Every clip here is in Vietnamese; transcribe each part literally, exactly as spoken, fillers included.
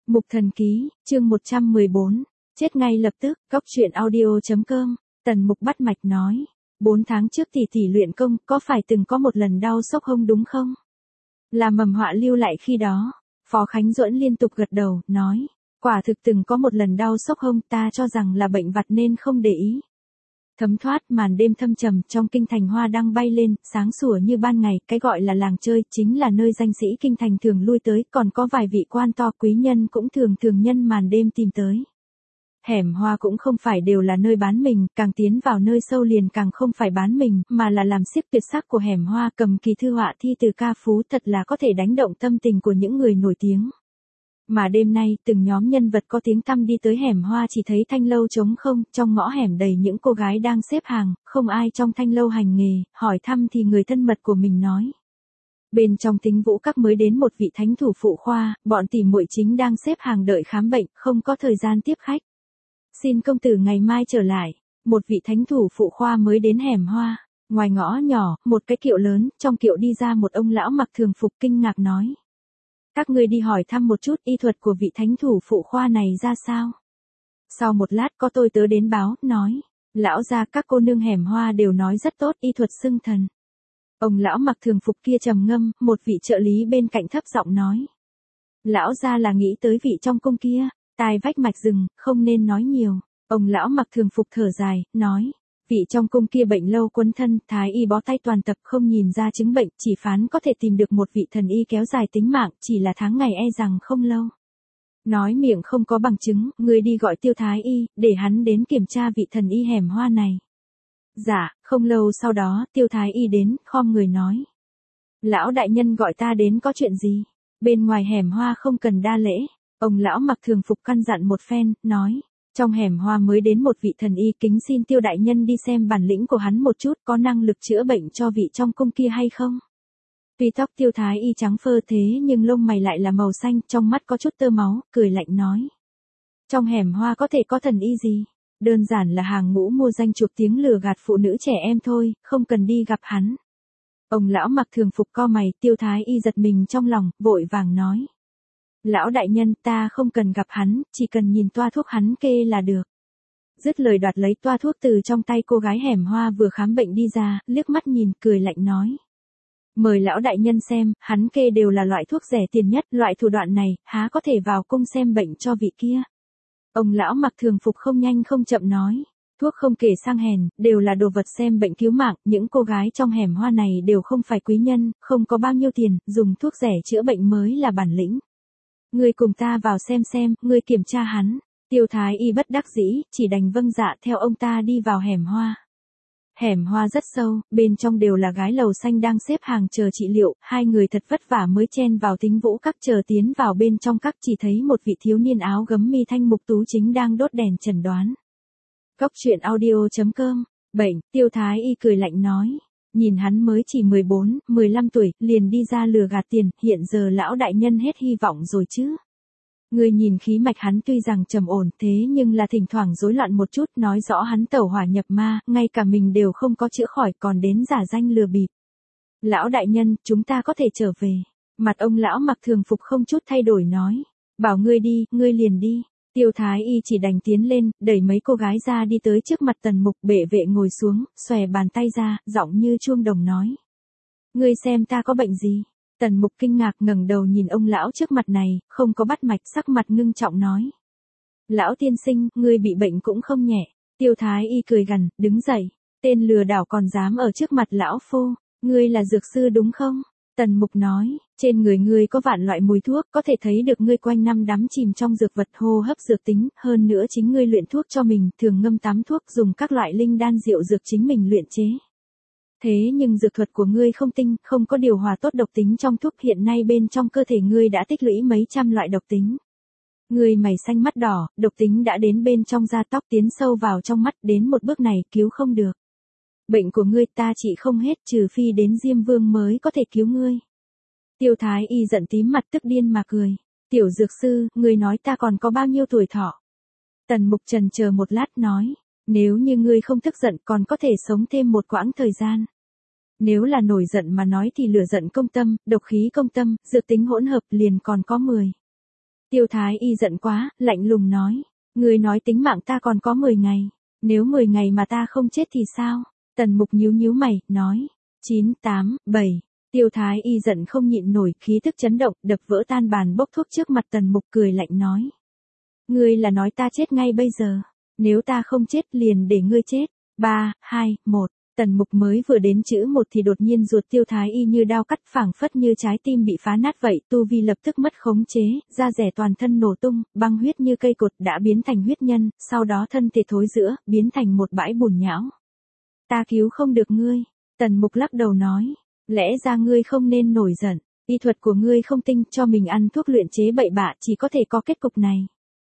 Mục Thần Ký, chương một trăm mười bốn, chết ngay lập tức, góc truyện audio chấm com, Tần Mục bắt mạch nói, bốn tháng trước tỷ tỷ luyện công, có phải từng có một lần đau sốc hông đúng không? Là mầm họa lưu lại khi đó, Phó Khánh Duẫn liên tục gật đầu, nói, quả thực từng có một lần đau sốc hông, ta cho rằng là bệnh vặt nên không để ý. Thấm thoát màn đêm thâm trầm, trong kinh thành hoa đang bay lên, sáng sủa như ban ngày, cái gọi là làng chơi, chính là nơi danh sĩ kinh thành thường lui tới, còn có vài vị quan to quý nhân cũng thường thường nhân màn đêm tìm tới. Hẻm hoa cũng không phải đều là nơi bán mình, càng tiến vào nơi sâu liền càng không phải bán mình, mà là làm xiếc tuyệt sắc của hẻm hoa, cầm kỳ thư họa thi từ ca phú, thật là có thể đánh động tâm tình của những người nổi tiếng. Mà đêm nay, từng nhóm nhân vật có tiếng tăm đi tới hẻm hoa chỉ thấy thanh lâu trống không, trong ngõ hẻm đầy những cô gái đang xếp hàng, không ai trong thanh lâu hành nghề, hỏi thăm thì người thân mật của mình nói. Bên trong Tính Vũ Các mới đến một vị thánh thủ phụ khoa, bọn tỉ muội chính đang xếp hàng đợi khám bệnh, không có thời gian tiếp khách. Xin công tử ngày mai trở lại, một vị thánh thủ phụ khoa mới đến hẻm hoa. Ngoài ngõ nhỏ, một cái kiệu lớn, trong kiệu đi ra một ông lão mặc thường phục kinh ngạc nói. Các ngươi đi hỏi thăm một chút y thuật của vị thánh thủ phụ khoa này ra sao. Sau một lát có tôi tớ đến báo, nói, lão gia các cô nương hẻm hoa đều nói rất tốt, y thuật xưng thần. Ông lão mặc thường phục kia trầm ngâm, một vị trợ lý bên cạnh thấp giọng nói. Lão gia là nghĩ tới vị trong cung kia, tai vách mạch rừng, không nên nói nhiều. Ông lão mặc thường phục thở dài, nói. Vị trong cung kia bệnh lâu quấn thân, thái y bó tay toàn tập không nhìn ra chứng bệnh, chỉ phán có thể tìm được một vị thần y kéo dài tính mạng, chỉ là tháng ngày e rằng không lâu. Nói miệng không có bằng chứng, người đi gọi Tiêu thái y, để hắn đến kiểm tra vị thần y hẻm hoa này. Dạ, không lâu sau đó, Tiêu thái y đến, khom người nói. Lão đại nhân gọi ta đến có chuyện gì? Bên ngoài hẻm hoa không cần đa lễ. Ông lão mặc thường phục căn dặn một phen, nói. Trong hẻm hoa mới đến một vị thần y, kính xin Tiêu đại nhân đi xem bản lĩnh của hắn một chút, có năng lực chữa bệnh cho vị trong cung kia hay không. Tuy tóc Tiêu thái y trắng phơ thế nhưng lông mày lại là màu xanh, trong mắt có chút tơ máu, cười lạnh nói. Trong hẻm hoa có thể có thần y gì? Đơn giản là hàng ngũ mua danh chuộc tiếng lừa gạt phụ nữ trẻ em thôi, không cần đi gặp hắn. Ông lão mặc thường phục co mày, Tiêu thái y giật mình trong lòng, vội vàng nói. Lão đại nhân, ta không cần gặp hắn, chỉ cần nhìn toa thuốc hắn kê là được. Dứt lời đoạt lấy toa thuốc từ trong tay cô gái hẻm hoa vừa khám bệnh đi ra, liếc mắt nhìn, cười lạnh nói. Mời lão đại nhân xem, hắn kê đều là loại thuốc rẻ tiền nhất, loại thủ đoạn này, há có thể vào cung xem bệnh cho vị kia. Ông lão mặc thường phục không nhanh không chậm nói. Thuốc không kể sang hèn, đều là đồ vật xem bệnh cứu mạng, những cô gái trong hẻm hoa này đều không phải quý nhân, không có bao nhiêu tiền, dùng thuốc rẻ chữa bệnh mới là bản lĩnh. Ngươi cùng ta vào xem xem, ngươi kiểm tra hắn. Tiêu thái y bất đắc dĩ, chỉ đành vâng dạ theo ông ta đi vào hẻm hoa. Hẻm hoa rất sâu, bên trong đều là gái lầu xanh đang xếp hàng chờ trị liệu, hai người thật vất vả mới chen vào Tính Vũ Các, chờ tiến vào bên trong các chỉ thấy một vị thiếu niên áo gấm mi thanh mục tú chính đang đốt đèn chẩn đoán. Góc truyện audio chấm com, bệnh, Tiêu thái y cười lạnh nói. Nhìn hắn mới chỉ mười bốn, mười lăm tuổi, liền đi ra lừa gạt tiền, hiện giờ lão đại nhân hết hy vọng rồi chứ. Người nhìn khí mạch hắn tuy rằng trầm ổn thế nhưng là thỉnh thoảng rối loạn một chút, nói rõ hắn tẩu hỏa nhập ma, ngay cả mình đều không có chữa khỏi còn đến giả danh lừa bịp. Lão đại nhân, chúng ta có thể trở về. Mặt ông lão mặc thường phục không chút thay đổi nói. Bảo ngươi đi, ngươi liền đi. Tiêu thái y chỉ đành tiến lên, đẩy mấy cô gái ra đi tới trước mặt Tần Mục, bệ vệ ngồi xuống, xòe bàn tay ra, giọng như chuông đồng nói. Ngươi xem ta có bệnh gì? Tần Mục kinh ngạc ngẩng đầu nhìn ông lão trước mặt này, không có bắt mạch, sắc mặt ngưng trọng nói. Lão tiên sinh, ngươi bị bệnh cũng không nhẹ. Tiêu thái y cười gằn, đứng dậy. Tên lừa đảo còn dám ở trước mặt lão phu, ngươi là dược sư đúng không? Tần Mục nói, trên người ngươi có vạn loại mùi thuốc, có thể thấy được ngươi quanh năm đắm chìm trong dược vật hô hấp dược tính, hơn nữa chính ngươi luyện thuốc cho mình, thường ngâm tắm thuốc dùng các loại linh đan rượu dược chính mình luyện chế. Thế nhưng dược thuật của ngươi không tinh, không có điều hòa tốt độc tính trong thuốc, hiện nay bên trong cơ thể ngươi đã tích lũy mấy trăm loại độc tính. Ngươi mày xanh mắt đỏ, độc tính đã đến bên trong da tóc tiến sâu vào trong mắt, đến một bước này cứu không được. Bệnh của ngươi ta trị không hết, trừ phi đến Diêm Vương mới có thể cứu ngươi. Tiêu thái y giận tím mặt tức điên mà cười. Tiểu dược sư, ngươi nói ta còn có bao nhiêu tuổi thọ? Tần Mục trần chờ một lát nói. Nếu như ngươi không tức giận còn có thể sống thêm một quãng thời gian. Nếu là nổi giận mà nói thì lửa giận công tâm, độc khí công tâm, dược tính hỗn hợp liền còn có mười. Tiêu Thái Y giận quá, lạnh lùng nói. Ngươi nói tính mạng ta còn có mười ngày. Nếu mười ngày mà ta không chết thì sao? Tần Mục nhíu nhíu mày, nói. chín, tám, bảy. Tiêu Thái Y giận không nhịn nổi, khí tức chấn động, đập vỡ tan bàn bốc thuốc trước mặt Tần Mục, cười lạnh nói. Ngươi là nói ta chết ngay bây giờ. Nếu ta không chết liền để ngươi chết. ba, hai, một. Tần Mục mới vừa đến chữ một thì đột nhiên ruột Tiêu Thái Y như đao cắt, phảng phất như trái tim bị phá nát vậy, tu vi lập tức mất khống chế, da rẻ toàn thân nổ tung, băng huyết như cây cột đã biến thành huyết nhân, sau đó thân thể thối rữa, biến thành một bãi bùn nhão. Ta cứu không được ngươi. Tần Mục lắc đầu nói. Lẽ ra ngươi không nên nổi giận, y thuật của ngươi không tinh, cho mình ăn thuốc luyện chế bậy bạ chỉ có thể có kết cục này.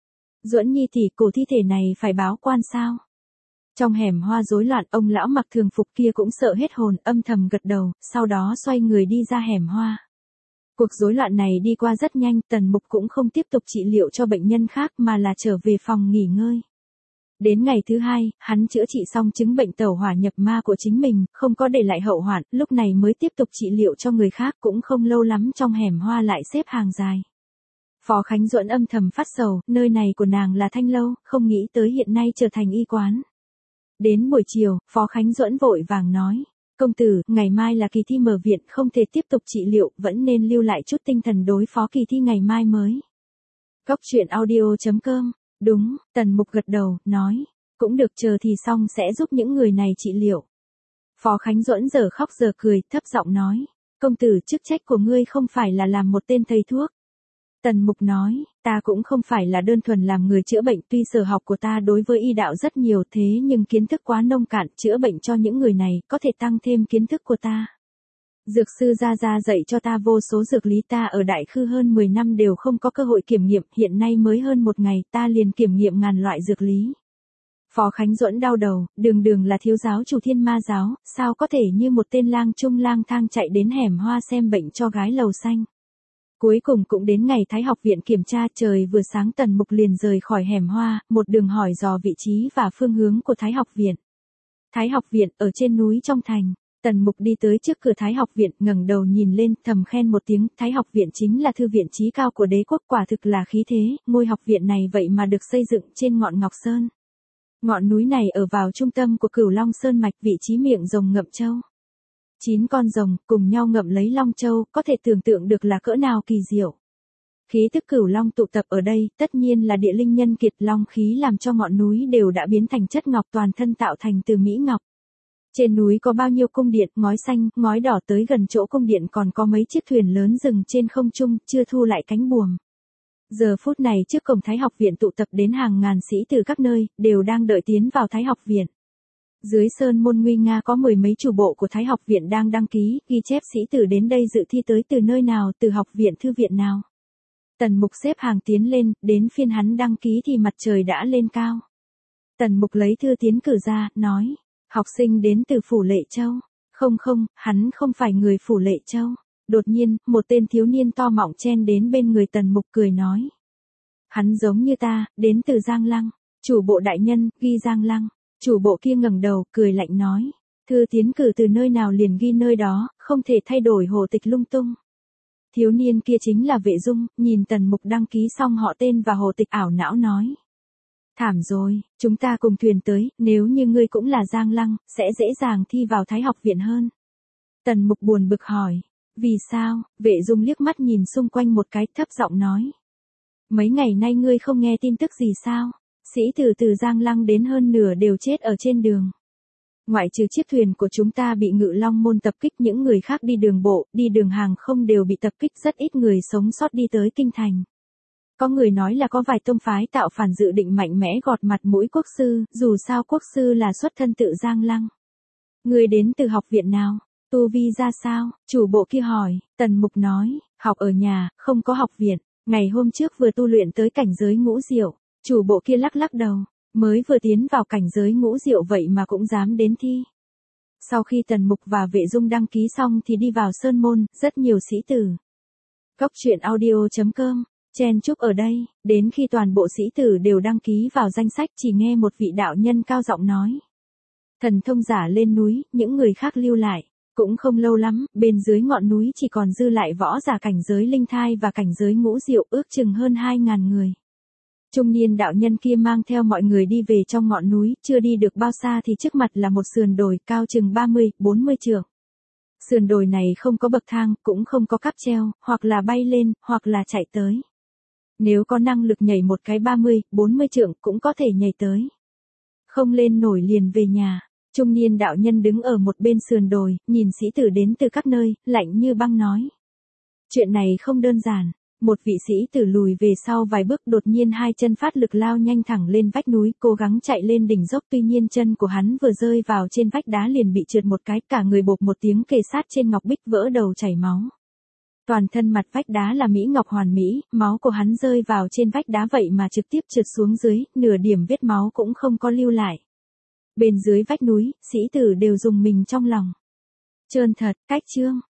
Duẫn Nhi tỷ, cổ thi thể này phải báo quan sao? Trong hẻm hoa rối loạn, ông lão mặc thường phục kia cũng sợ hết hồn, âm thầm gật đầu, sau đó xoay người đi ra hẻm hoa. Cuộc rối loạn này đi qua rất nhanh, Tần Mục cũng không tiếp tục trị liệu cho bệnh nhân khác mà là trở về phòng nghỉ ngơi. Đến ngày thứ hai, hắn chữa trị xong chứng bệnh tẩu hỏa nhập ma của chính mình, không có để lại hậu hoạn, lúc này mới tiếp tục trị liệu cho người khác, cũng không lâu lắm trong hẻm hoa lại xếp hàng dài. Phó Khánh Duẫn âm thầm phát sầu, nơi này của nàng là Thanh Lâu, không nghĩ tới hiện nay trở thành y quán. Đến buổi chiều, Phó Khánh Duẫn vội vàng nói. Công tử, ngày mai là kỳ thi mở viện, không thể tiếp tục trị liệu, vẫn nên lưu lại chút tinh thần đối phó kỳ thi ngày mai mới. Cốc truyện audio chấm com. Đúng, Tần Mục gật đầu, nói. Cũng được, chờ thì xong sẽ giúp những người này trị liệu. Phó Khánh Duẫn giờ khóc giờ cười, thấp giọng nói. Công tử, chức trách của ngươi không phải là làm một tên thầy thuốc. Tần Mục nói, ta cũng không phải là đơn thuần làm người chữa bệnh, tuy sở học của ta đối với y đạo rất nhiều thế nhưng kiến thức quá nông cạn, chữa bệnh cho những người này có thể tăng thêm kiến thức của ta. Dược sư Gia Gia dạy cho ta vô số dược lý, ta ở Đại Khư hơn mười năm đều không có cơ hội kiểm nghiệm, hiện nay mới hơn một ngày ta liền kiểm nghiệm ngàn loại dược lý. Phó Khánh Duẫn đau đầu, đường đường là thiếu giáo chủ Thiên Ma giáo, sao có thể như một tên lang trung lang thang chạy đến hẻm hoa xem bệnh cho gái lầu xanh. Cuối cùng cũng đến ngày Thái học viện kiểm tra, trời vừa sáng Tần Mục liền rời khỏi hẻm hoa, một đường hỏi dò vị trí và phương hướng của Thái học viện. Thái học viện ở trên núi trong thành. Tần Mục đi tới trước cửa Thái học viện, ngẩng đầu nhìn lên, thầm khen một tiếng, Thái học viện chính là thư viện chí cao của đế quốc, quả thực là khí thế, ngôi học viện này vậy mà được xây dựng trên ngọn Ngọc Sơn. Ngọn núi này ở vào trung tâm của Cửu Long Sơn mạch, vị trí miệng rồng ngậm châu. Chín con rồng cùng nhau ngậm lấy Long Châu, có thể tưởng tượng được là cỡ nào kỳ diệu. Khí tức Cửu Long tụ tập ở đây, tất nhiên là địa linh nhân kiệt, long khí làm cho ngọn núi đều đã biến thành chất ngọc, toàn thân tạo thành từ mỹ ngọc. Trên núi có bao nhiêu cung điện, ngói xanh, ngói đỏ, tới gần chỗ cung điện còn có mấy chiếc thuyền lớn dừng trên không trung, chưa thu lại cánh buồm. Giờ phút này trước cổng Thái học viện tụ tập đến hàng ngàn sĩ từ các nơi, đều đang đợi tiến vào Thái học viện. Dưới sơn môn nguy nga có mười mấy chủ bộ của Thái học viện đang đăng ký, ghi chép sĩ tử đến đây dự thi tới từ nơi nào, từ học viện thư viện nào. Tần Mục xếp hàng tiến lên, đến phiên hắn đăng ký thì mặt trời đã lên cao. Tần Mục lấy thư tiến cử ra, nói. Học sinh đến từ Phủ Lệ Châu. Không không, hắn không phải người Phủ Lệ Châu. Đột nhiên, một tên thiếu niên to mọng chen đến bên người Tần Mục, cười nói. Hắn giống như ta, đến từ Giang Lăng. Chủ bộ đại nhân, ghi Giang Lăng. Chủ bộ kia ngẩng đầu, cười lạnh nói. Thư tiến cử từ nơi nào liền ghi nơi đó, không thể thay đổi hồ tịch lung tung. Thiếu niên kia chính là Vệ Dung, nhìn Tần Mục đăng ký xong họ tên và hồ tịch, ảo não nói. Thảm rồi, chúng ta cùng thuyền tới, nếu như ngươi cũng là Giang Lăng, sẽ dễ dàng thi vào Thái học viện hơn. Tần Mục buồn bực hỏi. Vì sao? Vệ Dung liếc mắt nhìn xung quanh một cái, thấp giọng nói. Mấy ngày nay ngươi không nghe tin tức gì sao? Sĩ tử từ Giang Lăng đến hơn nửa đều chết ở trên đường. Ngoại trừ chiếc thuyền của chúng ta bị Ngự Long môn tập kích, những người khác đi đường bộ, đi đường hàng không đều bị tập kích, rất ít người sống sót đi tới kinh thành. Có người nói là có vài tông phái tạo phản dự định mạnh mẽ gọt mặt mũi quốc sư, dù sao quốc sư là xuất thân tự Giang Lăng. Người đến từ học viện nào? Tu vi ra sao? Chủ bộ kia hỏi. Tần Mục nói, học ở nhà, không có học viện. Ngày hôm trước vừa tu luyện tới cảnh giới ngũ diệu. Chủ bộ kia lắc lắc đầu, mới vừa tiến vào cảnh giới ngũ diệu vậy mà cũng dám đến thi. Sau khi Tần Mục và Vệ Dung đăng ký xong thì đi vào sơn môn, rất nhiều sĩ tử. Cốc truyện audio chấm com. Chen chúc ở đây, đến khi toàn bộ sĩ tử đều đăng ký vào danh sách, chỉ nghe một vị đạo nhân cao giọng nói. Thần thông giả lên núi, những người khác lưu lại. Cũng không lâu lắm, bên dưới ngọn núi chỉ còn dư lại võ giả cảnh giới linh thai và cảnh giới ngũ diệu ước chừng hơn hai ngàn người. Trung niên đạo nhân kia mang theo mọi người đi về trong ngọn núi, chưa đi được bao xa thì trước mặt là một sườn đồi cao chừng ba mươi, bốn mươi trượng. Sườn đồi này không có bậc thang, cũng không có cáp treo, hoặc là bay lên, hoặc là chạy tới. Nếu có năng lực nhảy một cái ba mươi, bốn mươi trượng cũng có thể nhảy tới. Không lên nổi liền về nhà. Trung niên đạo nhân đứng ở một bên sườn đồi, nhìn sĩ tử đến từ các nơi, lạnh như băng nói. Chuyện này không đơn giản. Một vị sĩ tử lùi về sau vài bước, đột nhiên hai chân phát lực lao nhanh thẳng lên vách núi, cố gắng chạy lên đỉnh dốc, tuy nhiên chân của hắn vừa rơi vào trên vách đá liền bị trượt một cái, cả người bộp một tiếng kề sát trên ngọc bích, vỡ đầu chảy máu. Toàn thân mặt vách đá là mỹ ngọc hoàn mỹ, máu của hắn rơi vào trên vách đá vậy mà trực tiếp trượt xuống dưới, nửa điểm vết máu cũng không có lưu lại. Bên dưới vách núi, sĩ tử đều rùng mình trong lòng. Trơn thật, cách chương.